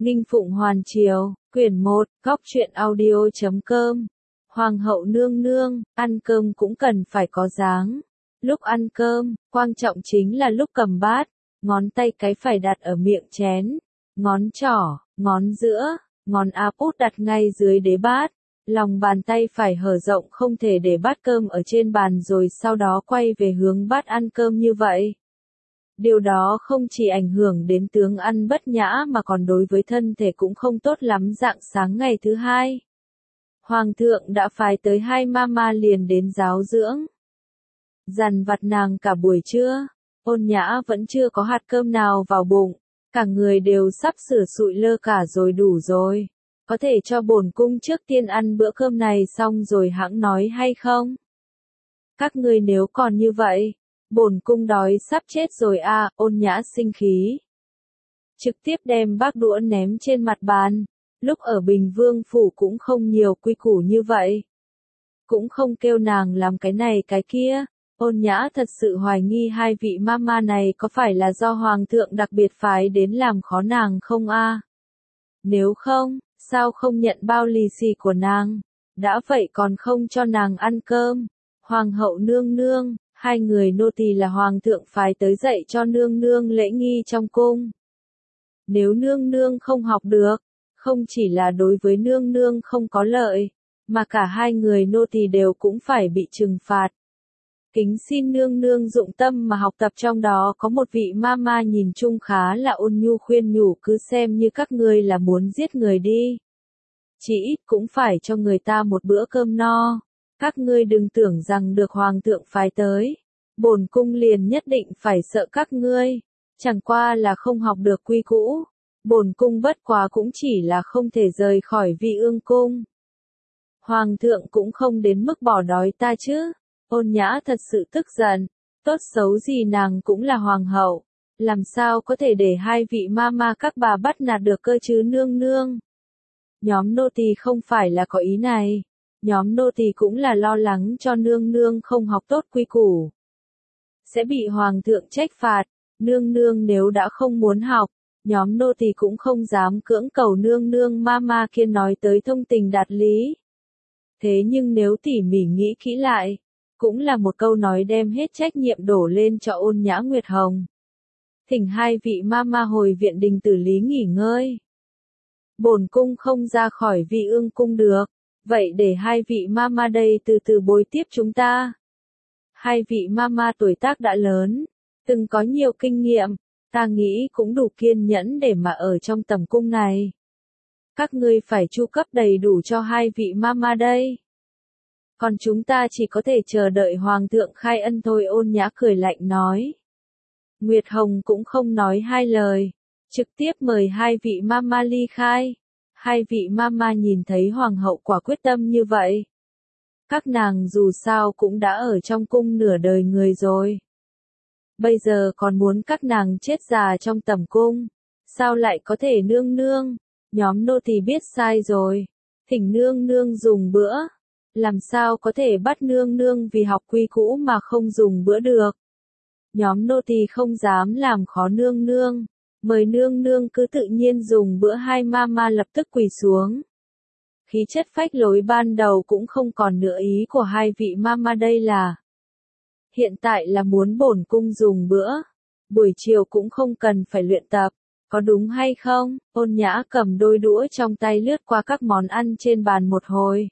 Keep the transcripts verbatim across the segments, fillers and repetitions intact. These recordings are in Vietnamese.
Nghinh Phụng Hoàn Triều, quyển một, góc truyện audio chấm com. Hoàng hậu nương nương, ăn cơm cũng cần phải có dáng. Lúc ăn cơm, quan trọng chính là lúc cầm bát, ngón tay cái phải đặt ở miệng chén, ngón trỏ, ngón giữa, ngón áp út đặt ngay dưới đế bát, lòng bàn tay phải hở rộng không thể để bát cơm ở trên bàn rồi sau đó quay về hướng bát ăn cơm như vậy. Điều đó không chỉ ảnh hưởng đến tướng ăn bất nhã mà còn đối với thân thể cũng không tốt lắm. Rạng sáng ngày thứ hai, Hoàng thượng đã phái tới hai mama liền đến giáo dưỡng. Dằn vặt nàng cả buổi trưa, Ôn Nhã vẫn chưa có hạt cơm nào vào bụng, cả người đều sắp sửa sụi lơ cả rồi. Đủ rồi, có thể cho bổn cung trước tiên ăn bữa cơm này xong rồi hẵng nói hay không? Các ngươi nếu còn như vậy, bổn cung đói sắp chết rồi a. Ôn Nhã sinh khí, trực tiếp đem bát đũa ném trên mặt bàn. Lúc ở Bình Vương phủ cũng không nhiều quy củ như vậy, cũng không kêu nàng làm cái này cái kia. Ôn Nhã thật sự hoài nghi hai vị mama này có phải là do Hoàng thượng đặc biệt phái đến làm khó nàng không a? Nếu không, sao không nhận bao lì xì của nàng? Đã vậy còn không cho nàng ăn cơm. Hoàng hậu nương nương, hai người nô tỳ là Hoàng thượng phái tới dạy cho nương nương lễ nghi trong cung. Nếu nương nương không học được, không chỉ là đối với nương nương không có lợi, mà cả hai người nô tỳ đều cũng phải bị trừng phạt. Kính xin nương nương dụng tâm mà học tập. Trong đó có một vị mama nhìn chung khá là ôn nhu khuyên nhủ, cứ xem như các ngươi là muốn giết người đi, chỉ ít cũng phải cho người ta một bữa cơm no. Các ngươi đừng tưởng rằng được Hoàng thượng phái tới, bổn cung liền nhất định phải sợ các ngươi, chẳng qua là không học được quy củ. Bổn cung bất quá cũng chỉ là không thể rời khỏi Vi Ương cung. Hoàng thượng cũng không đến mức bỏ đói ta chứ. Ôn Nhã thật sự tức giận, tốt xấu gì nàng cũng là hoàng hậu, làm sao có thể để hai vị mama các bà bắt nạt được cơ chứ nương nương. Nhóm nô tỳ không phải là có ý này, nhóm nô tỳ cũng là lo lắng cho nương nương không học tốt quy củ, sẽ bị hoàng thượng trách phạt. Nương nương nếu đã không muốn học, nhóm nô tỳ cũng không dám cưỡng cầu nương nương. Mama kia nói tới thông tình đạt lý. Thế nhưng nếu tỉ mỉ nghĩ kỹ lại, cũng là một câu nói đem hết trách nhiệm đổ lên cho Ôn Nhã Nguyệt Hồng. Thỉnh hai vị mama hồi viện Đình Tử Lý nghỉ ngơi. Bổn cung không ra khỏi Vi Ương cung được, vậy để hai vị mama đây từ từ bồi tiếp chúng ta. Hai vị mama tuổi tác đã lớn, từng có nhiều kinh nghiệm, ta nghĩ cũng đủ kiên nhẫn để mà ở trong tầm cung này. Các ngươi phải chu cấp đầy đủ cho hai vị mama đây. Còn chúng ta chỉ có thể chờ đợi Hoàng thượng khai ân thôi. Ôn Nhã cười lạnh nói. Nguyệt Hồng cũng không nói hai lời, trực tiếp mời hai vị mama ly khai. Hai vị mama nhìn thấy Hoàng hậu quả quyết tâm như vậy. Các nàng dù sao cũng đã ở trong cung nửa đời người rồi. Bây giờ còn muốn các nàng chết già trong tầm cung, sao lại có thể nương nương? Nhóm nô tỳ biết sai rồi, thỉnh nương nương dùng bữa. Làm sao có thể bắt nương nương vì học quy cũ mà không dùng bữa được? Nhóm nô tỳ không dám làm khó nương nương, mời nương nương cứ tự nhiên dùng bữa. Hai mama lập tức quỳ xuống. Khí chất phách lối ban đầu cũng không còn nữa. Ý của hai vị mama đây là hiện tại là muốn bổn cung dùng bữa, buổi chiều cũng không cần phải luyện tập, có đúng hay không? Ôn Nhã cầm đôi đũa trong tay lướt qua các món ăn trên bàn một hồi.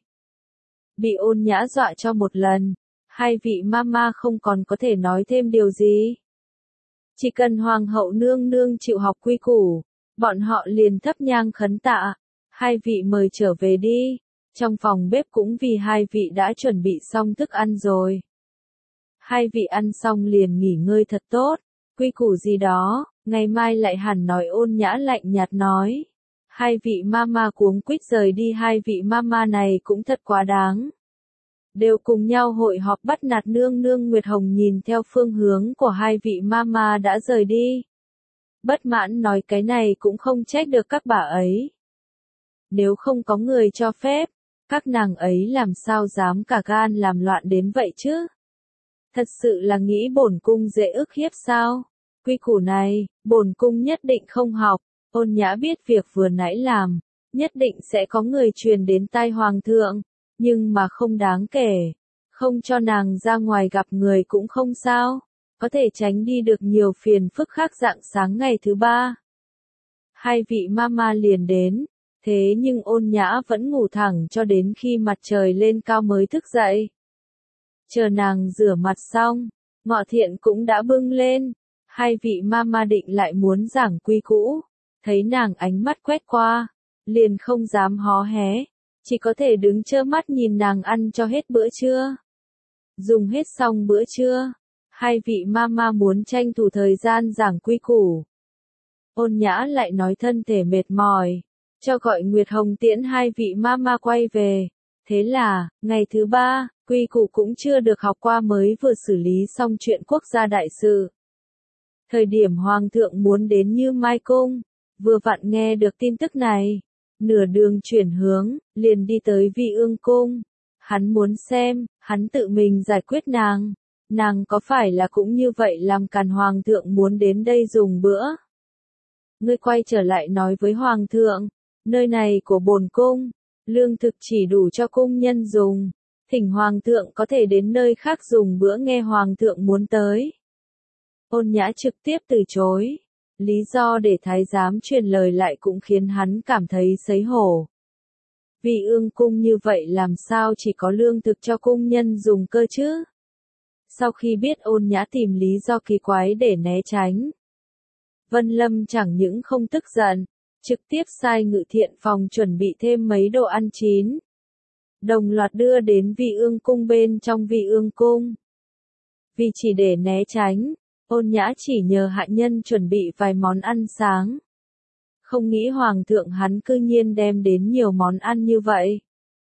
Bị Ôn Nhã dọa cho một lần, hai vị mama không còn có thể nói thêm điều gì. Chỉ cần Hoàng hậu nương nương chịu học quy củ, bọn họ liền thắp nhang khấn tạ. Hai vị mời trở về đi. Trong phòng bếp cũng vì hai vị đã chuẩn bị xong thức ăn rồi. Hai vị ăn xong liền nghỉ ngơi thật tốt. Quy củ gì đó, ngày mai lại hẳn nói. Ôn Nhã lạnh nhạt nói. Hai vị mama cuống quýt rời đi. Hai vị mama này cũng thật quá đáng, đều cùng nhau hội họp bắt nạt nương nương. Nguyệt Hồng nhìn theo phương hướng của hai vị mama đã rời đi, bất mãn nói cái này cũng không trách được các bà ấy. Nếu không có người cho phép, các nàng ấy làm sao dám cả gan làm loạn đến vậy chứ? Thật sự là nghĩ bổn cung dễ ức hiếp sao? Quy củ này, bổn cung nhất định không học. Ôn Nhã biết việc vừa nãy làm, nhất định sẽ có người truyền đến tai hoàng thượng, nhưng mà không đáng kể, không cho nàng ra ngoài gặp người cũng không sao, có thể tránh đi được nhiều phiền phức khác. Rạng sáng ngày thứ ba, hai vị mama liền đến, thế nhưng Ôn Nhã vẫn ngủ thẳng cho đến khi mặt trời lên cao mới thức dậy. Chờ nàng rửa mặt xong, ngọ thiện cũng đã bưng lên, hai vị mama định lại muốn giảng quy cũ, thấy nàng ánh mắt quét qua, liền không dám hó hé, chỉ có thể đứng trơ mắt nhìn nàng ăn cho hết bữa trưa. Dùng hết xong bữa trưa, hai vị mama muốn tranh thủ thời gian giảng quy củ. Ôn Nhã lại nói thân thể mệt mỏi, cho gọi Nguyệt Hồng tiễn hai vị mama quay về. Thế là, ngày thứ ba, quy củ cũng chưa được học qua mới vừa xử lý xong chuyện quốc gia đại sự. Thời điểm Hoàng thượng muốn đến Như Mai Cung, vừa vặn nghe được tin tức này, nửa đường chuyển hướng, liền đi tới Vi Ương Cung. Hắn muốn xem, hắn tự mình giải quyết nàng, nàng có phải là cũng như vậy làm càn Hoàng thượng muốn đến đây dùng bữa. Ngươi quay trở lại nói với Hoàng thượng, nơi này của bổn cung, lương thực chỉ đủ cho cung nhân dùng, thỉnh Hoàng thượng có thể đến nơi khác dùng bữa nghe Hoàng thượng muốn tới. Ôn Nhã trực tiếp từ chối, lý do để thái giám truyền lời lại cũng khiến hắn cảm thấy xấu hổ. Vì Ương Cung như vậy làm sao chỉ có lương thực cho cung nhân dùng cơ chứ? Sau khi biết Ôn Nhã tìm lý do kỳ quái để né tránh, Vân Lâm chẳng những không tức giận, trực tiếp sai Ngự Thiện phòng chuẩn bị thêm mấy đồ ăn chín, đồng loạt đưa đến Vi Ương Cung bên trong Vi Ương Cung. Vì chỉ để né tránh, Ôn Nhã chỉ nhờ hạ nhân chuẩn bị vài món ăn sáng. Không nghĩ Hoàng thượng hắn cư nhiên đem đến nhiều món ăn như vậy.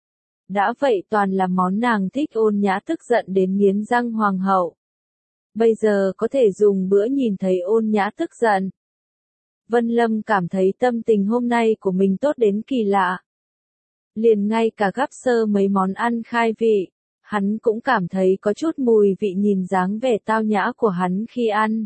Đã vậy toàn là món nàng thích. Ôn Nhã tức giận đến nghiến răng. Hoàng hậu, bây giờ có thể dùng bữa nhìn thấy Ôn Nhã tức giận. Vân Lâm cảm thấy tâm tình hôm nay của mình tốt đến kỳ lạ. Liền ngay cả gắp sơ mấy món ăn khai vị, hắn cũng cảm thấy có chút mùi vị nhìn dáng vẻ tao nhã của hắn khi ăn.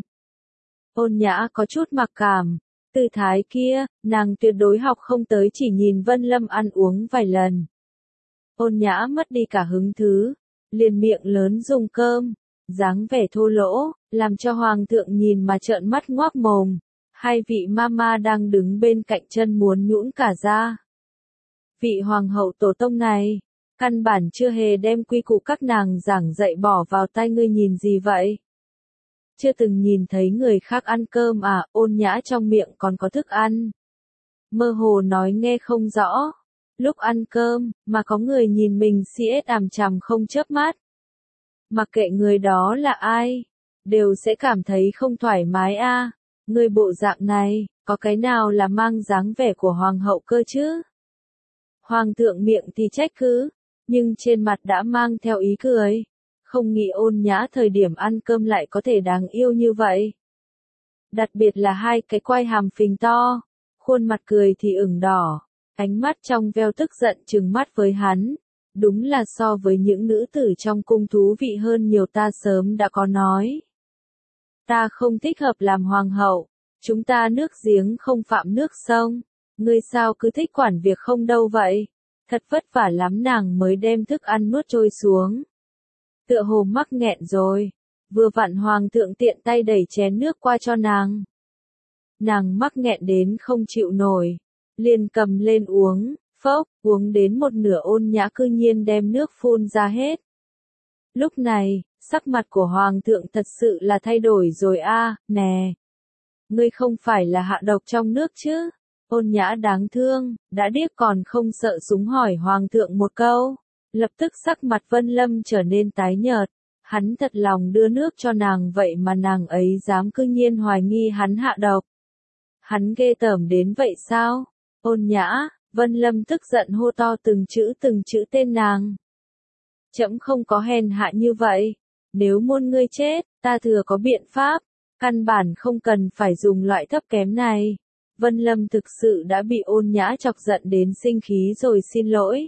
Ôn Nhã có chút mặc cảm, tư thái kia, nàng tuyệt đối học không tới, chỉ nhìn Vân Lâm ăn uống vài lần. Ôn Nhã mất đi cả hứng thú, liền miệng lớn dùng cơm, dáng vẻ thô lỗ, làm cho Hoàng thượng nhìn mà trợn mắt ngoác mồm. Hai vị mama đang đứng bên cạnh chân muốn nhũn cả ra. Vị Hoàng hậu tổ tông này, căn bản chưa hề đem quy củ các nàng giảng dạy bỏ vào tai ngươi nhìn gì vậy? Chưa từng nhìn thấy người khác ăn cơm à? Ôn Nhã trong miệng còn có thức ăn. Mơ hồ nói nghe không rõ. Lúc ăn cơm, mà có người nhìn mình si ết ằm chằm không chớp mắt. Mặc kệ người đó là ai, đều sẽ cảm thấy không thoải mái a. À. Người bộ dạng này, có cái nào là mang dáng vẻ của Hoàng hậu cơ chứ? Hoàng thượng miệng thì trách cứ, nhưng trên mặt đã mang theo ý cười. Không nghĩ Ôn Nhã thời điểm ăn cơm lại có thể đáng yêu như vậy. Đặc biệt là hai cái quai hàm phình to, khuôn mặt cười thì ửng đỏ, ánh mắt trong veo tức giận trừng mắt với hắn. Đúng là so với những nữ tử trong cung thú vị hơn nhiều, ta sớm đã có nói. Ta không thích hợp làm hoàng hậu, chúng ta nước giếng không phạm nước sông, ngươi sao cứ thích quản việc không đâu vậy? Thật vất vả lắm nàng mới đem thức ăn nuốt trôi xuống. Tựa hồ mắc nghẹn rồi, vừa vặn Hoàng thượng tiện tay đẩy chén nước qua cho nàng. Nàng mắc nghẹn đến không chịu nổi, liền cầm lên uống, phốc, uống đến một nửa Ôn Nhã cư nhiên đem nước phun ra hết. Lúc này, sắc mặt của Hoàng thượng thật sự là thay đổi rồi a. À, nè, ngươi không phải là hạ độc trong nước chứ? Ôn Nhã đáng thương, đã điếc còn không sợ súng hỏi Hoàng thượng một câu. Lập tức sắc mặt Vân Lâm trở nên tái nhợt, hắn thật lòng đưa nước cho nàng vậy mà nàng ấy dám cư nhiên hoài nghi hắn hạ độc. Hắn ghê tởm đến vậy sao? Ôn Nhã, Vân Lâm tức giận hô to từng chữ từng chữ tên nàng. Trẫm không có hèn hạ như vậy, nếu muốn ngươi chết, ta thừa có biện pháp, căn bản không cần phải dùng loại thấp kém này. Vân Lâm thực sự đã bị Ôn Nhã chọc giận đến sinh khí rồi, xin lỗi.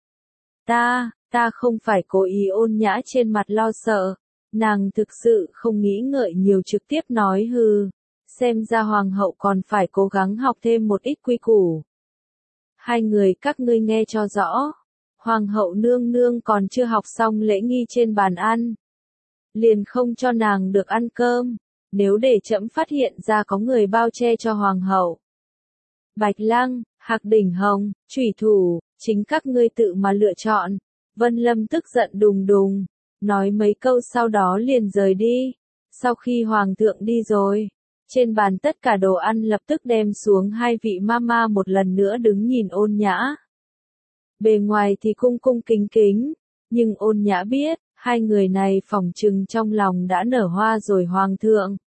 Ta, ta không phải cố ý. Ôn Nhã trên mặt lo sợ, nàng thực sự không nghĩ ngợi nhiều trực tiếp nói hừ, Xem ra hoàng hậu còn phải cố gắng học thêm một ít quy củ. Hai người các ngươi nghe cho rõ. Hoàng hậu nương nương còn chưa học xong lễ nghi trên bàn ăn. Liền không cho nàng được ăn cơm. Nếu để trẫm phát hiện ra có người bao che cho hoàng hậu. Bạch Lăng, Hạc Đỉnh Hồng, Chủy Thủ, chính các ngươi tự mà lựa chọn. Vân Lâm tức giận đùng đùng. Nói mấy câu sau đó liền rời đi. Sau khi hoàng thượng đi rồi. Trên bàn tất cả đồ ăn lập tức đem xuống, hai vị mama một lần nữa đứng nhìn Ôn Nhã. Bề ngoài thì cung cung kính kính, nhưng Ôn Nhã biết, hai người này phỏng chừng trong lòng đã nở hoa rồi. Hoàng thượng,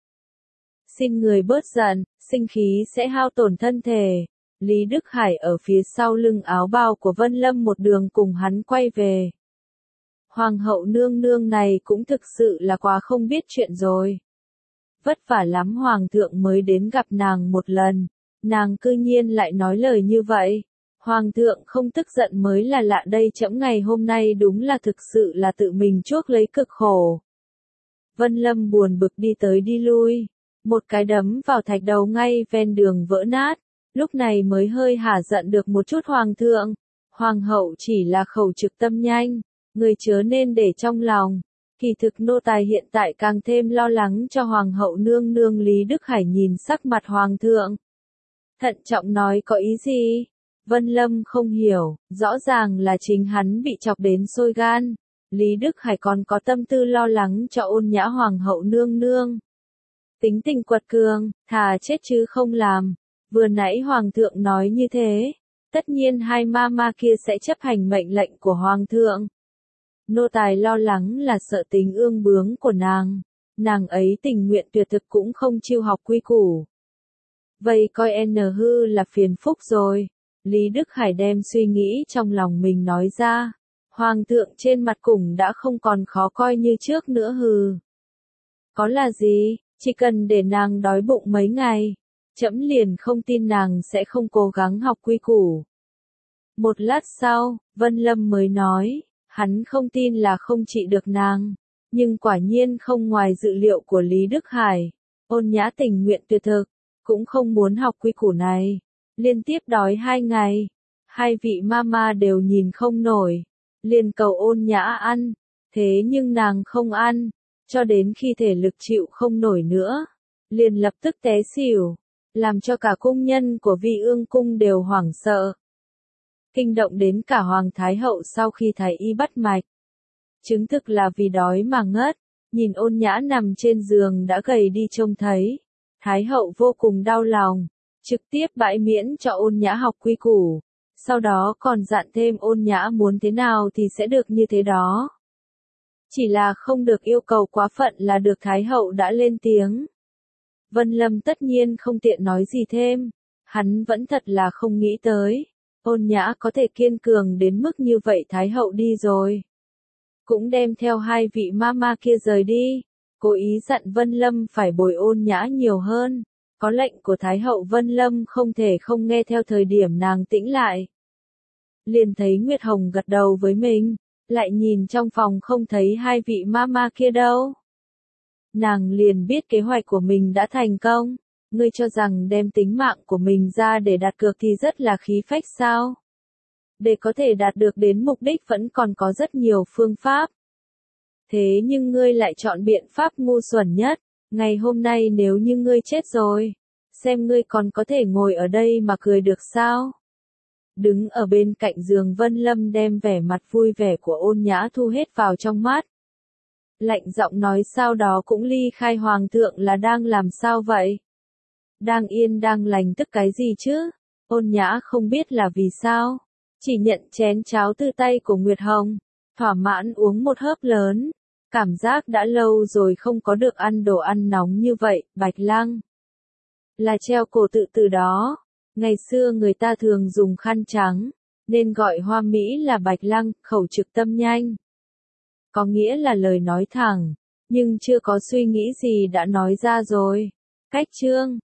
xin người bớt giận, sinh khí sẽ hao tổn thân thể. Lý Đức Hải ở phía sau lưng áo bào của Vân Lâm một đường cùng hắn quay về. Hoàng hậu nương nương này cũng thực sự là quá không biết chuyện rồi. Vất vả lắm hoàng thượng mới đến gặp nàng một lần, nàng cư nhiên lại nói lời như vậy. Hoàng thượng không tức giận mới là lạ đây, trẫm ngày hôm nay đúng là thực sự là tự mình chuốc lấy cực khổ. Vân Lâm buồn bực đi tới đi lui, một cái đấm vào thạch đầu ngay ven đường vỡ nát, lúc này mới hơi hả giận được một chút. Hoàng thượng, hoàng hậu chỉ là khẩu trực tâm nhanh, người chớ nên để trong lòng. Kỳ thực nô tài hiện tại càng thêm lo lắng cho hoàng hậu nương nương. Lý Đức Hải nhìn sắc mặt hoàng thượng, thận trọng nói có ý gì? Vân Lâm không hiểu, rõ ràng là chính hắn bị chọc đến sôi gan. Lý Đức Hải còn có tâm tư lo lắng cho Ôn Nhã hoàng hậu nương nương. Tính tình quật cường, thà chết chứ không làm. Vừa nãy hoàng thượng nói như thế, tất nhiên hai ma ma kia sẽ chấp hành mệnh lệnh của hoàng thượng. Nô tài lo lắng là sợ tính ương bướng của nàng. Nàng ấy tình nguyện tuyệt thực cũng không chịu học quy củ. Vậy coi N hư là phiền phúc rồi. Lý Đức Hải đem suy nghĩ trong lòng mình nói ra. Hoàng thượng trên mặt cùng đã không còn khó coi như trước nữa hừ. Có là gì, chỉ cần để nàng đói bụng mấy ngày, trẫm liền không tin nàng sẽ không cố gắng học quy củ. Một lát sau, Vân Lâm mới nói, hắn không tin là không trị được nàng, nhưng quả nhiên không ngoài dự liệu của Lý Đức Hải. Ôn Nhã tình nguyện tuyệt thực, cũng không muốn học quy củ này. Liên tiếp đói hai ngày, hai vị mama đều nhìn không nổi, liền cầu Ôn Nhã ăn, thế nhưng nàng không ăn, cho đến khi thể lực chịu không nổi nữa, liền lập tức té xỉu, làm cho cả cung nhân của Vi Ương cung đều hoảng sợ. Kinh động đến cả Hoàng Thái Hậu sau khi thái y bắt mạch. Chứng thực là vì đói mà ngất, nhìn Ôn Nhã nằm trên giường đã gầy đi trông thấy. Thái Hậu vô cùng đau lòng, trực tiếp bãi miễn cho Ôn Nhã học quy củ, sau đó còn dặn thêm Ôn Nhã muốn thế nào thì sẽ được như thế đó. Chỉ là không được yêu cầu quá phận là được. Thái Hậu đã lên tiếng. Vân Lâm tất nhiên không tiện nói gì thêm, hắn vẫn thật là không nghĩ tới. Ôn Nhã có thể kiên cường đến mức như vậy. Thái Hậu đi rồi, cũng đem theo hai vị mama kia rời đi, cố ý dặn Vân Lâm phải bồi Ôn Nhã nhiều hơn. Có lệnh của Thái Hậu Vân Lâm không thể không nghe theo. Thời điểm nàng tĩnh lại, liền thấy Nguyệt Hồng gật đầu với mình, lại nhìn trong phòng không thấy hai vị mama kia đâu. Nàng liền biết kế hoạch của mình đã thành công. Ngươi cho rằng đem tính mạng của mình ra để đặt cược thì rất là khí phách sao? Để có thể đạt được đến mục đích vẫn còn có rất nhiều phương pháp. Thế nhưng ngươi lại chọn biện pháp ngu xuẩn nhất. Ngày hôm nay nếu như ngươi chết rồi, xem ngươi còn có thể ngồi ở đây mà cười được sao? Đứng ở bên cạnh giường Vân Lâm đem vẻ mặt vui vẻ của Ôn Nhã thu hết vào trong mắt. Lạnh giọng nói sau đó cũng ly khai. Hoàng thượng là đang làm sao vậy? Đang yên đang lành tức cái gì chứ? Ôn Nhã không biết là vì sao, chỉ nhận chén cháo từ tay của Nguyệt Hồng, thỏa mãn uống một hớp lớn. Cảm giác đã lâu rồi không có được ăn đồ ăn nóng như vậy. Bạch Lăng là treo cổ tự từ đó. Ngày xưa người ta thường dùng khăn trắng, nên gọi Hoa Mỹ là Bạch Lăng, khẩu trực tâm nhanh. Có nghĩa là lời nói thẳng, nhưng chưa có suy nghĩ gì đã nói ra rồi. Cách chương